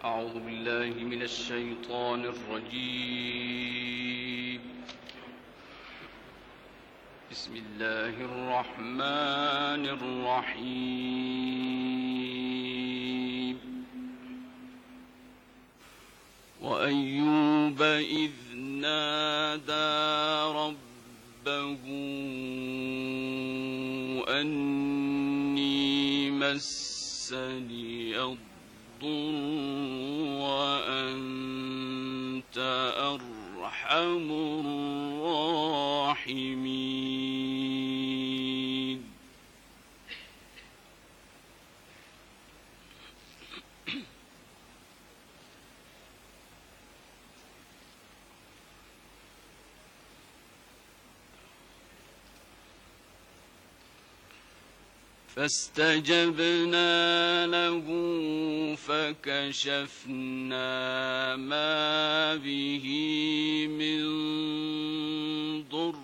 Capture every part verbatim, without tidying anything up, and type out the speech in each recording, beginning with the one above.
أعوذ بالله من الشيطان الرجيم. بسم الله الرحمن الرحيم. وأيوب إذ نادى ربه أني مسني الضر وأنت أرحم الراحمين. فاستجبنا له فكشفنا ما به من ضر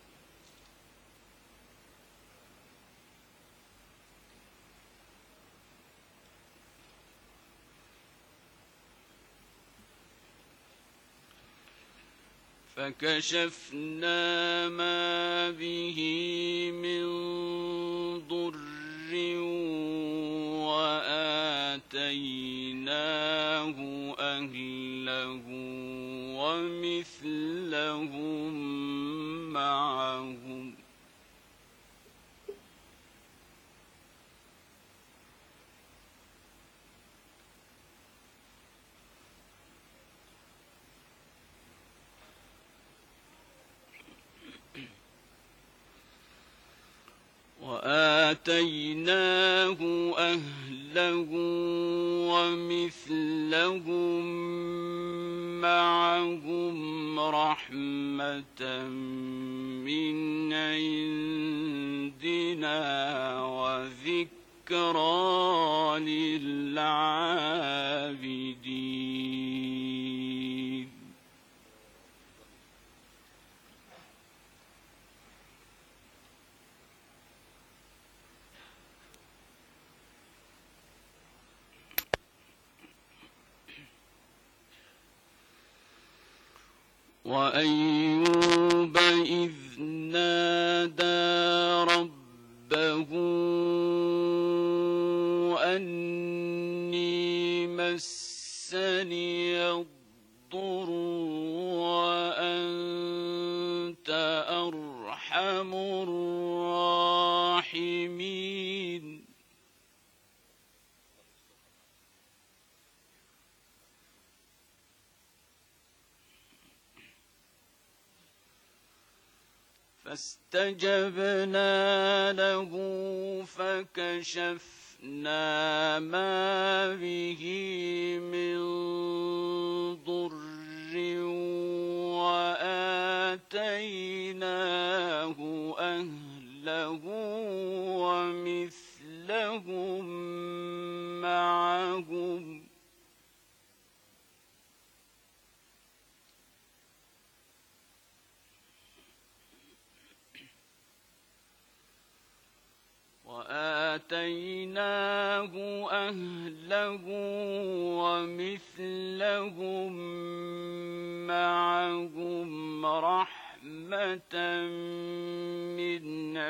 فكشفنا ما به من ضر وآتيناه أهله ومثلهم معهم وآتيناه أهله ومثلهم معهم رحمة من عندنا وذكرى للعابدين. وأيوب إذ نادى ربه أني مسني الضر وأنت أرحم الراحمين. فاستجبنا له فكشفنا ما به من ضر وآتيناه أهله ومثلهم معهم وآتيناه أهله ومثلهم معهم رحمة من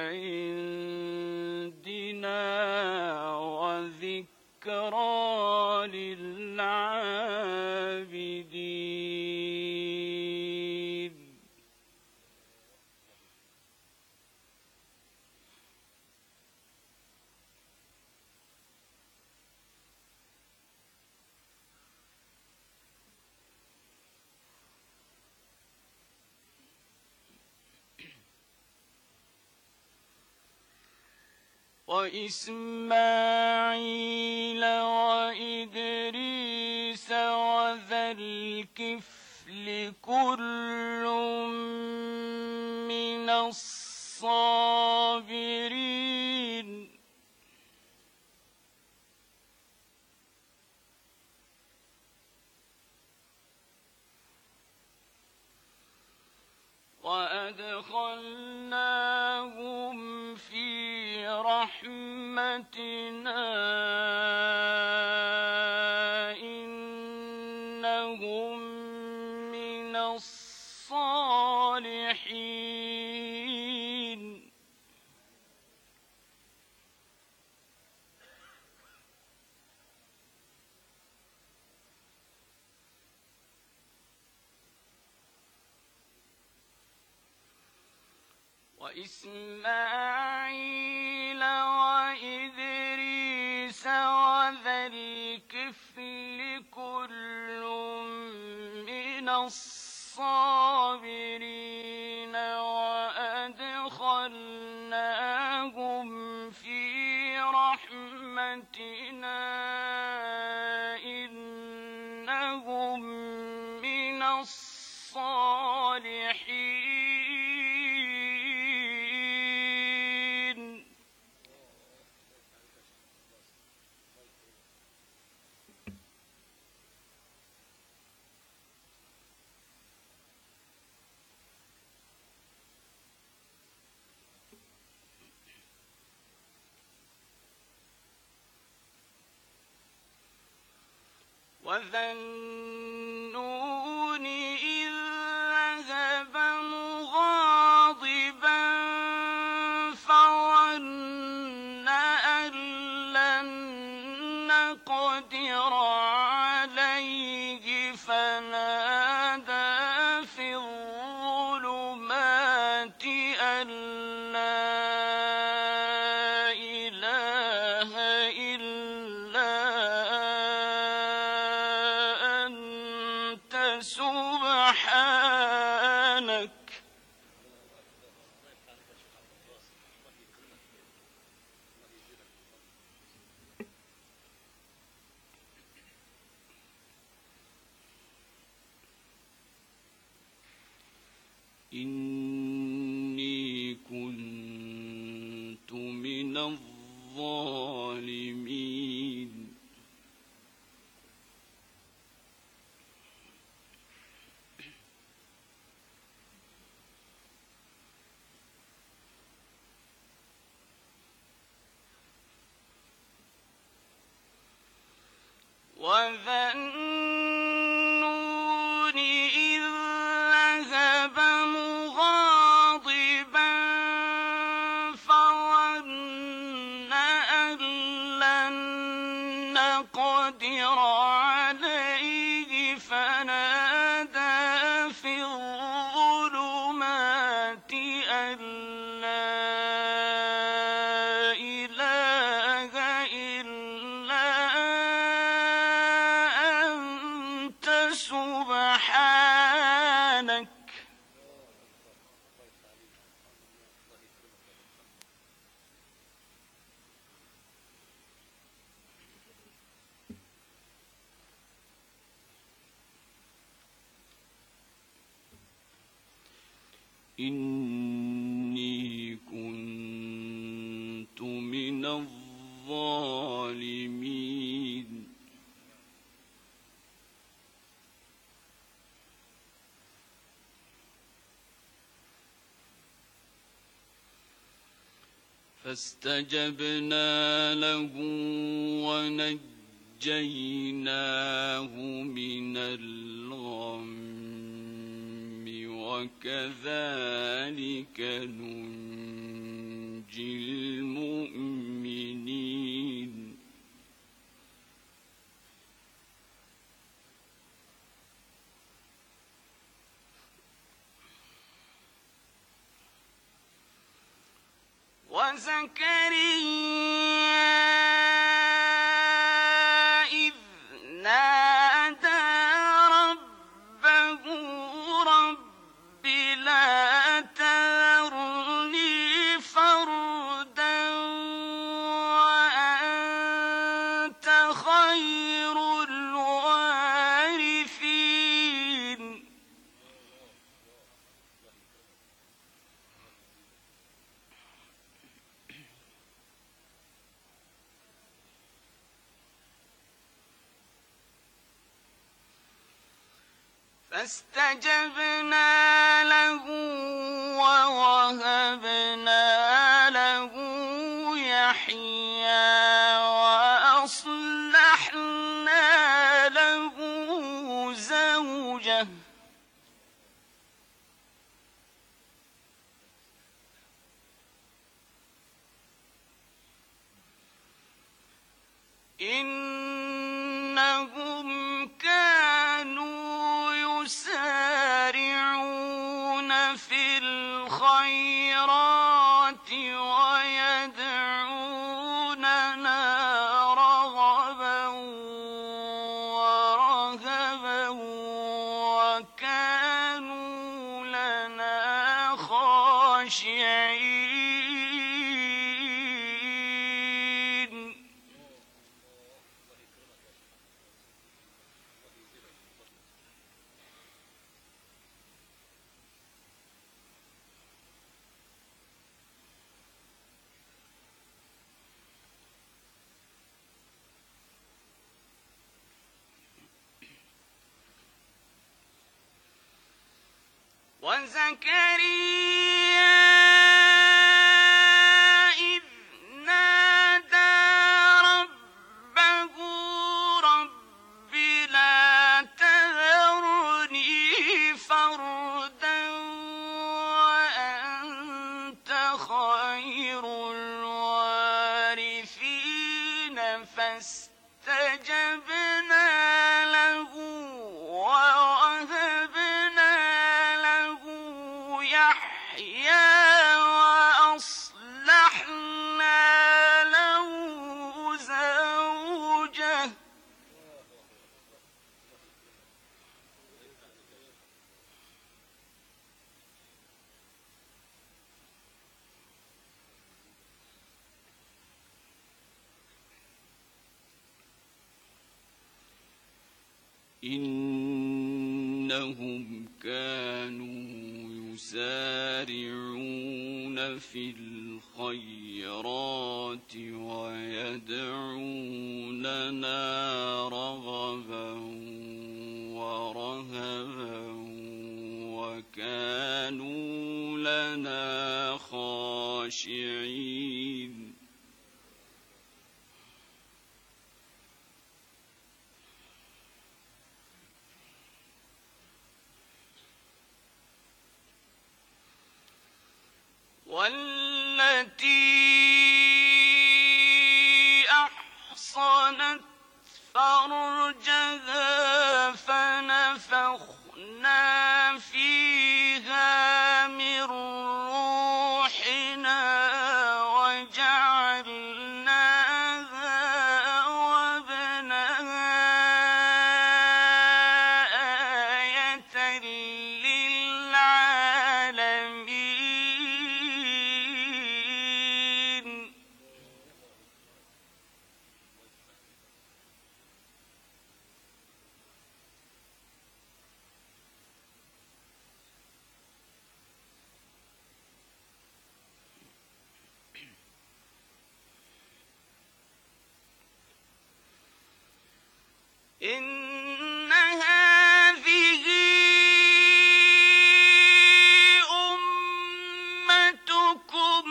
عندنا وذكرى للعابدين. وإسماعيل وإدريس وذا الكفل كل من الصابرين. وأدخلناهم في رحمتنا إن من الصالحين وإسماعيل وإدريس وذا الكفل كل من الصابرين وأدخلناهم في رحمتنا إنهم من الصالحين وذا النون إذ ذهب مغاضبا فظن أن لن نقدر عليه فنادى في الظلمات أن لا إله إلا سبحانك إني كنت من الظالمين وذا النون إذ ذهب مغاضبا فظن أن لن نقدر عليه فنادى في الظلمات أن لا إله إلا سبحانك إني كنت من الظالمين فاستجبنا له ونجيناه من الغم وكذلك ننجي المؤمنين وزكريا إذ نادى ربه رب لا تذرني فردا وأنت خير الوارثين فاستجبنا له ووهبنا له يحيى وأصلحنا له زوجه إنهم كانوا يسارعون في الخيرات ويدعوننا رغبا ورهبا وكانوا لنا خاشعين. وزكريا إذ نادى ربه رب لا تذرني فردا وأنت خير الوارثين فاستجبنا له يحيى وأصلحنا له زوجه إنهم كانوا يسارعون في الخيرات ويدعوننا رغبا ورهبا وكانوا لنا خاشعين. والتي أحصنت فرجها فنفخنا فيها من روحنا وجعلناها وابنها آية للعالمين. إن هذه أمتكم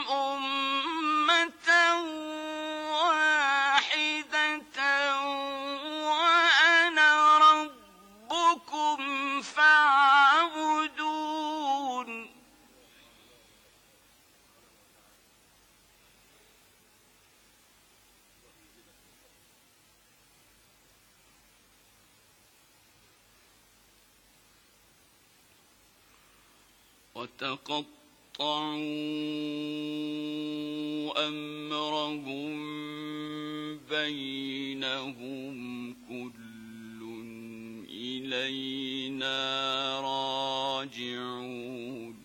أمة واحدة وأنا ربكم فاعبدون. وتقطعوا أمرهم بينهم كل إلينا راجعون.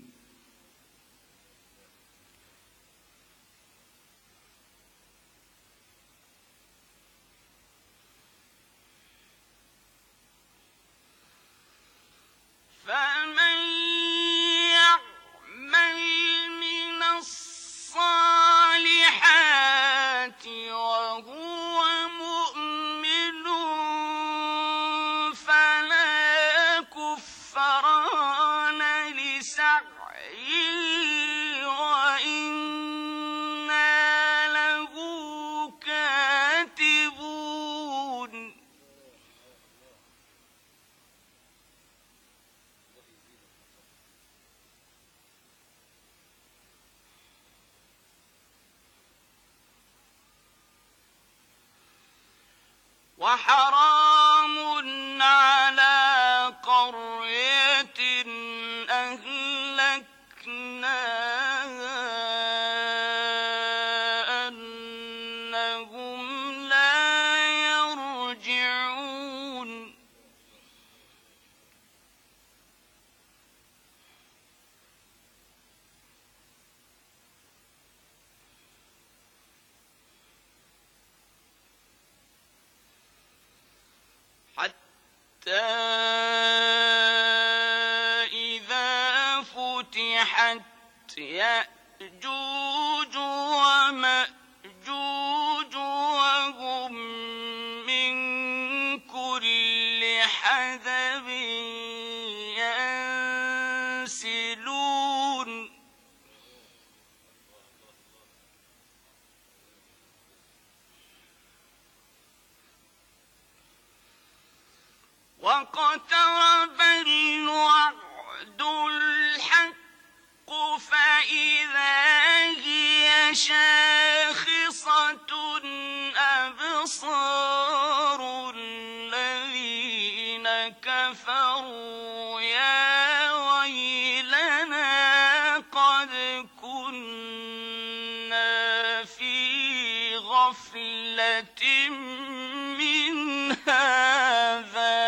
فمن يعمل من الصالحات وهو مؤمن فلا كفران لسعيه وإنا له كاتبون. وحرام على قرية أهلكناها أنهم لا يرجعون حتى إذا فتحت يأجوج ومأجوج وهم من كل حدب ينسلون واقترب الوعد الحق فإذا هي شاخصة أبصار الذين كفروا يا ويلنا قد كنا في غفلة من هذا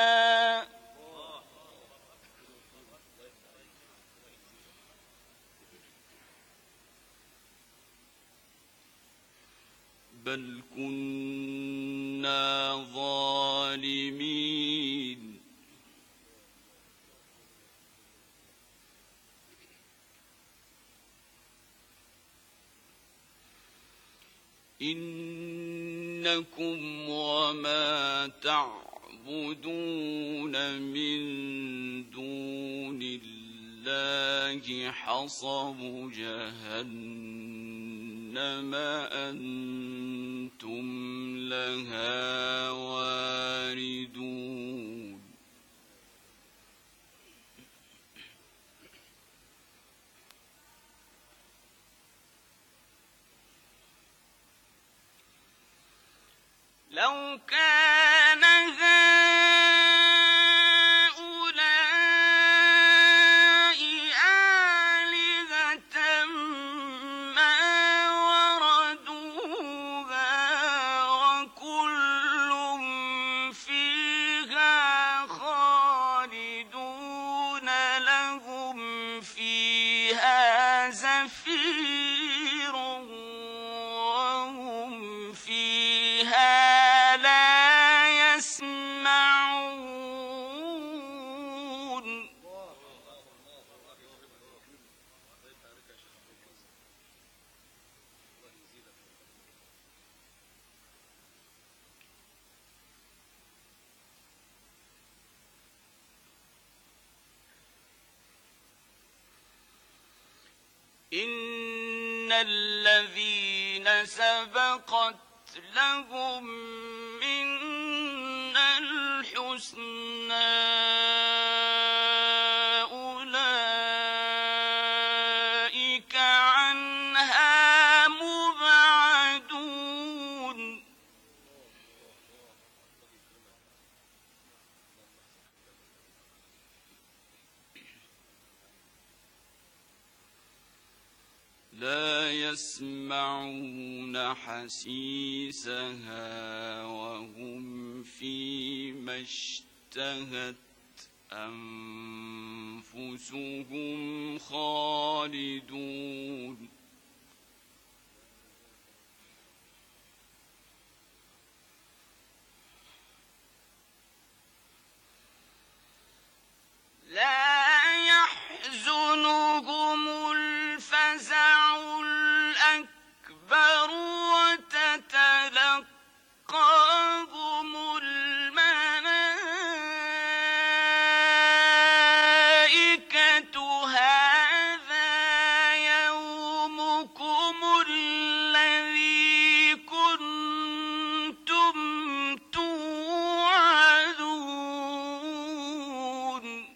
بل كنا ظالمين إنكم وما تعبدون من دون الله حصب جهنم أنتم لها واردون لو كان هؤلاء آلهة ما وردوها وكل فيها خالدون لهم فيها زفير وهم فيها يسمعون إن الذين سبقت لهم منا الحسنى أولئك عنها مبعدون لا يسمعون حسيسها وهم فيما اشتهت أنفسهم خالدون لا يحزنهم الفزع الأكبر وتتلقاهم الملائكة هذا يومكم الذي كنتم توعدون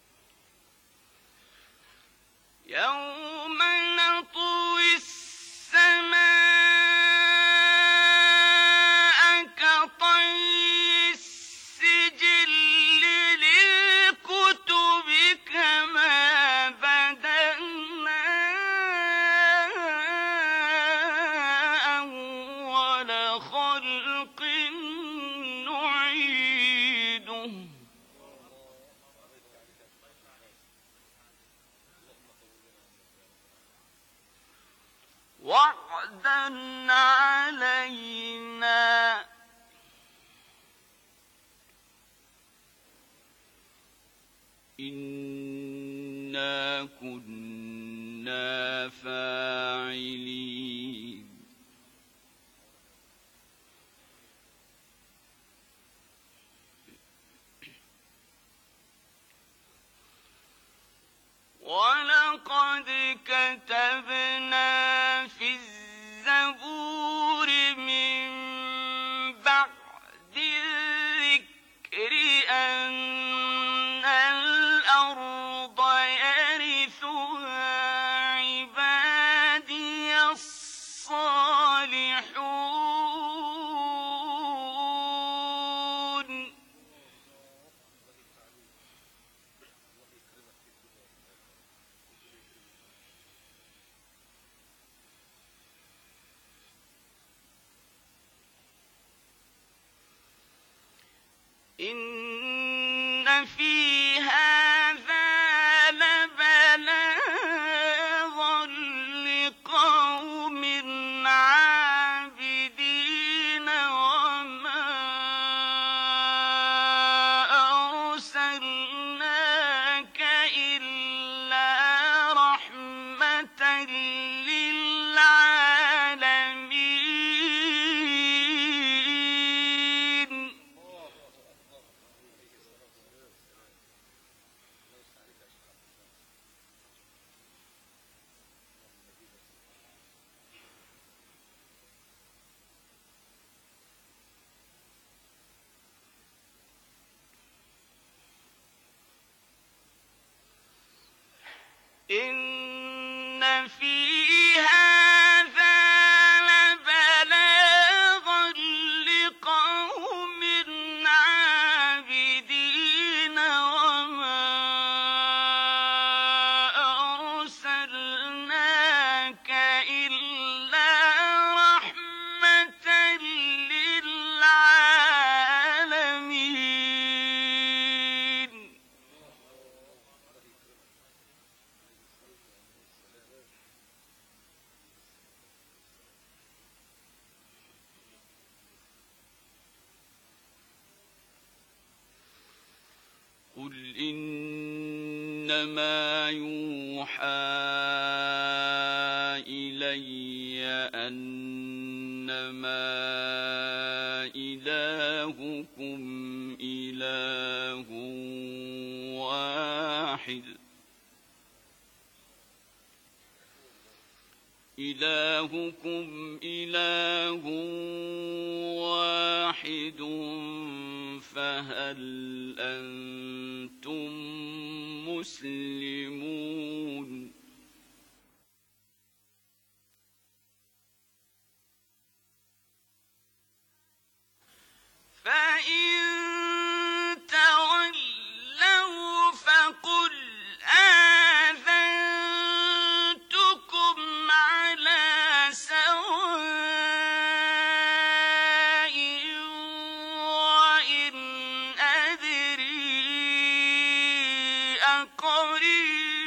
يوم نطوي السماء علينا إنا كنا فاعلين ولقد كتبنا في الزبور من بعد الذكر أن الأرض يرثها عبادي الصالحون إن في هذا لبلاغا لقوم عابدين وما أرسلناك إلا رحمة للعالمين إن في هذا لبلاغا لقوم عابدين وما أرسلناك إلا رحمة للعالمين قل إنما يوحى إلي أنما إلهكم إله واحد إلهكم إله واحد فهل أنتم مسلمون فإن تولوا فقل آذنتكم على سواء وإن أدري أقريب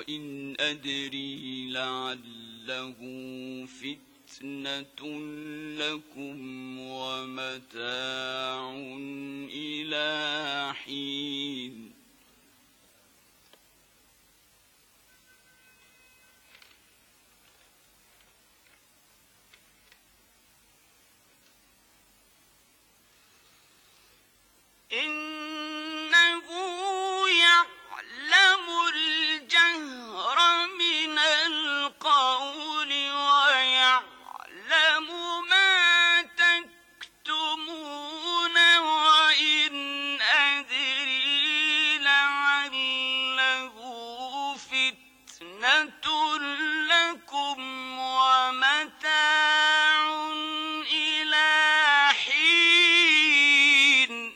وإن أدري لعله فتنة لكم ومتاع إلى حين إنه يعلم الجهر من القول ويعلم ما تكتمون وإن أدري لعله فتنة لكم ومتاع إلى حين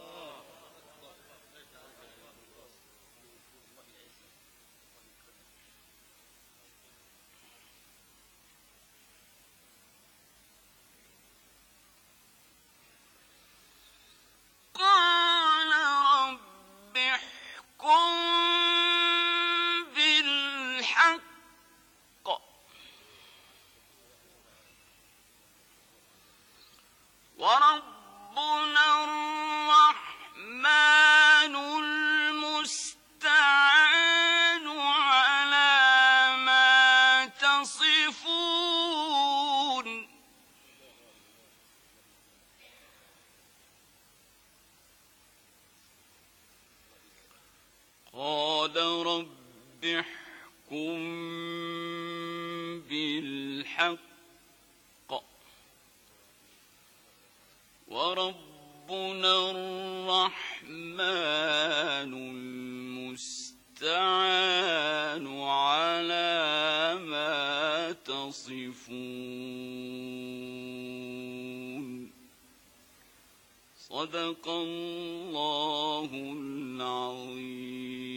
قال رب احكم بالحق وربنا الرحمن المستعان على ما تصفون قال رب احكم بالحق وربنا الرحمن المستعان على ما تصفون صدق الله العظيم.